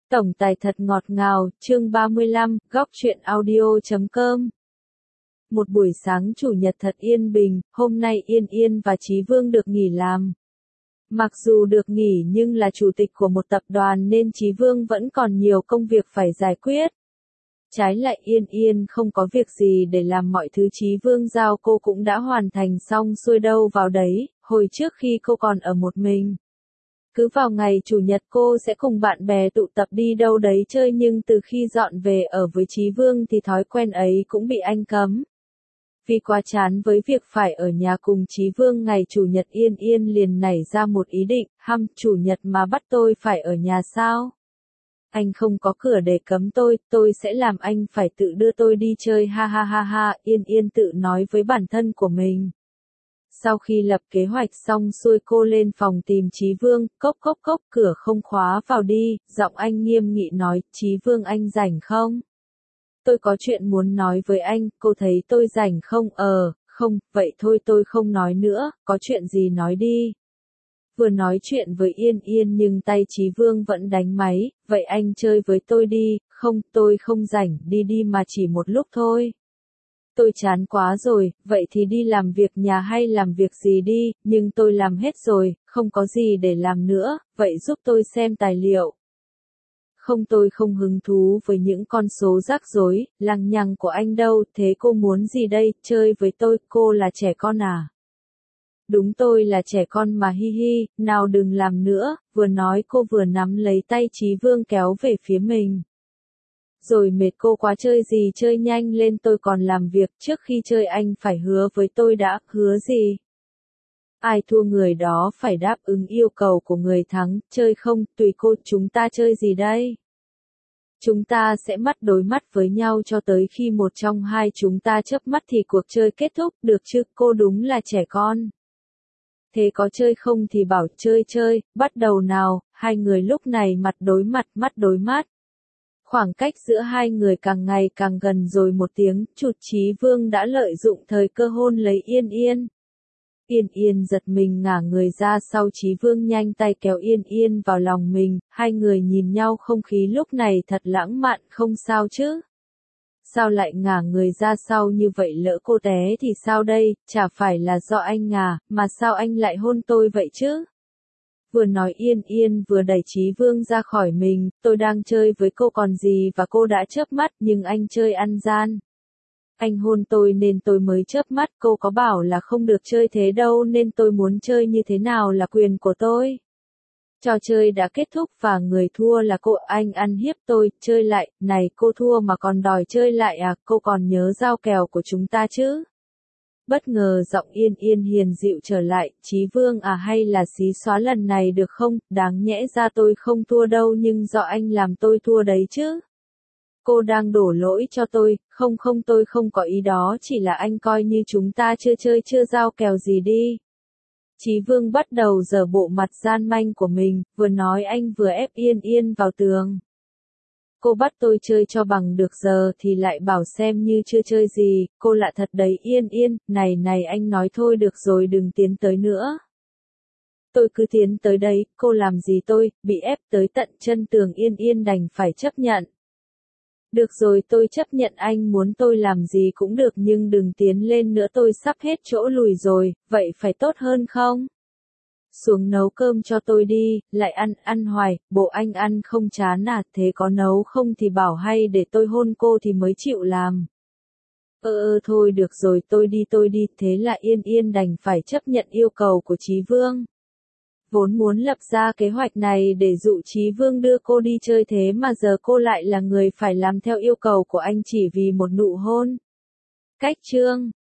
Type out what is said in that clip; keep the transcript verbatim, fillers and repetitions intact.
Tổng tài thật ngọt ngào, chương ba mươi lăm, góc truyện audio chấm com. Một buổi sáng chủ nhật thật yên bình, hôm nay Yên Yên và Chí Vương được nghỉ làm. Mặc dù được nghỉ nhưng là chủ tịch của một tập đoàn nên Chí Vương vẫn còn nhiều công việc phải giải quyết. Trái lại Yên Yên không có việc gì để làm, mọi thứ Chí Vương giao cô cũng đã hoàn thành xong xuôi đâu vào đấy, hồi trước khi cô còn ở một mình. Cứ vào ngày chủ nhật cô sẽ cùng bạn bè tụ tập đi đâu đấy chơi, nhưng từ khi dọn về ở với Chí Vương thì thói quen ấy cũng bị anh cấm. Vì quá chán với việc phải ở nhà cùng Chí Vương, ngày chủ nhật Yên Yên liền nảy ra một ý định, hăm, chủ nhật mà bắt tôi phải ở nhà sao? Anh không có cửa để cấm tôi, tôi sẽ làm anh phải tự đưa tôi đi chơi, ha ha ha ha, Yên Yên tự nói với bản thân của mình. Sau khi lập kế hoạch xong xuôi cô lên phòng tìm Chí Vương, cốc cốc cốc, cửa không khóa, vào đi, giọng anh nghiêm nghị nói, Chí Vương anh rảnh không? Tôi có chuyện muốn nói với anh, cô thấy tôi rảnh không? Ờ, không, vậy thôi tôi không nói nữa, có chuyện gì nói đi. Vừa nói chuyện với Yên Yên nhưng tay Chí Vương vẫn đánh máy, vậy anh chơi với tôi đi, không, tôi không rảnh, đi đi mà chỉ một lúc thôi. Tôi chán quá rồi, vậy thì đi làm việc nhà hay làm việc gì đi, nhưng tôi làm hết rồi, không có gì để làm nữa, vậy giúp tôi xem tài liệu. Không, tôi không hứng thú với những con số rắc rối, lằng nhằng của anh đâu, thế cô muốn gì đây, chơi với tôi, cô là trẻ con à? Đúng, tôi là trẻ con mà, hi hi, nào đừng làm nữa, vừa nói cô vừa nắm lấy tay Chí Vương kéo về phía mình. Rồi mệt cô quá, chơi gì chơi, nhanh lên, tôi còn làm việc, trước khi chơi anh phải hứa với tôi đã, hứa gì? Ai thua người đó phải đáp ứng yêu cầu của người thắng, chơi không, tùy cô, chúng ta chơi gì đây? Chúng ta sẽ mắt đối mắt với nhau cho tới khi một trong hai chúng ta chớp mắt thì cuộc chơi kết thúc, được chứ, cô đúng là trẻ con. Thế có chơi không thì bảo chơi chơi, bắt đầu nào, hai người lúc này mặt đối mặt, mắt đối mắt. Khoảng cách giữa hai người càng ngày càng gần rồi một tiếng, chụt Chí Vương đã lợi dụng thời cơ hôn lấy Yên Yên. Yên Yên giật mình ngả người ra sau, Chí Vương nhanh tay kéo Yên Yên vào lòng mình, hai người nhìn nhau, không khí lúc này thật lãng mạn, không sao chứ? Sao lại ngả người ra sau như vậy, lỡ cô té thì sao đây, chả phải là do anh ngả, mà sao anh lại hôn tôi vậy chứ? Vừa nói Yên Yên vừa đẩy Chí Vương ra khỏi mình, tôi đang chơi với cô còn gì và cô đã chớp mắt, nhưng anh chơi ăn gian. Anh hôn tôi nên tôi mới chớp mắt, cô có bảo là không được chơi thế đâu, nên tôi muốn chơi như thế nào là quyền của tôi. Trò chơi đã kết thúc và người thua là cô, anh ăn hiếp tôi, chơi lại, này cô thua mà còn đòi chơi lại à, cô còn nhớ giao kèo của chúng ta chứ? Bất ngờ giọng Yên Yên hiền dịu trở lại, Chí Vương à, hay là xí xóa lần này được không, đáng nhẽ ra tôi không thua đâu nhưng do anh làm tôi thua đấy chứ. Cô đang đổ lỗi cho tôi, không không tôi không có ý đó, chỉ là anh coi như chúng ta chưa chơi chưa giao kèo gì đi. Chí Vương bắt đầu giở bộ mặt gian manh của mình, vừa nói anh vừa ép Yên Yên vào tường. Cô bắt tôi chơi cho bằng được giờ thì lại bảo xem như chưa chơi gì, cô lạ thật đấy Yên Yên, này này anh nói thôi được rồi, đừng tiến tới nữa. Tôi cứ tiến tới đấy, cô làm gì tôi, bị ép tới tận chân tường, Yên Yên đành phải chấp nhận. Được rồi, tôi chấp nhận, anh muốn tôi làm gì cũng được nhưng đừng tiến lên nữa, tôi sắp hết chỗ lùi rồi, vậy phải tốt hơn không? Xuống nấu cơm cho tôi đi, lại ăn, ăn hoài, bộ anh ăn không chán à, thế có nấu không thì bảo, hay để tôi hôn cô thì mới chịu làm. Ơ ơ thôi được rồi, tôi đi tôi đi, thế là Yên Yên đành phải chấp nhận yêu cầu của Chí Vương. Vốn muốn lập ra kế hoạch này để dụ Chí Vương đưa cô đi chơi, thế mà giờ cô lại là người phải làm theo yêu cầu của anh chỉ vì một nụ hôn. Cách chương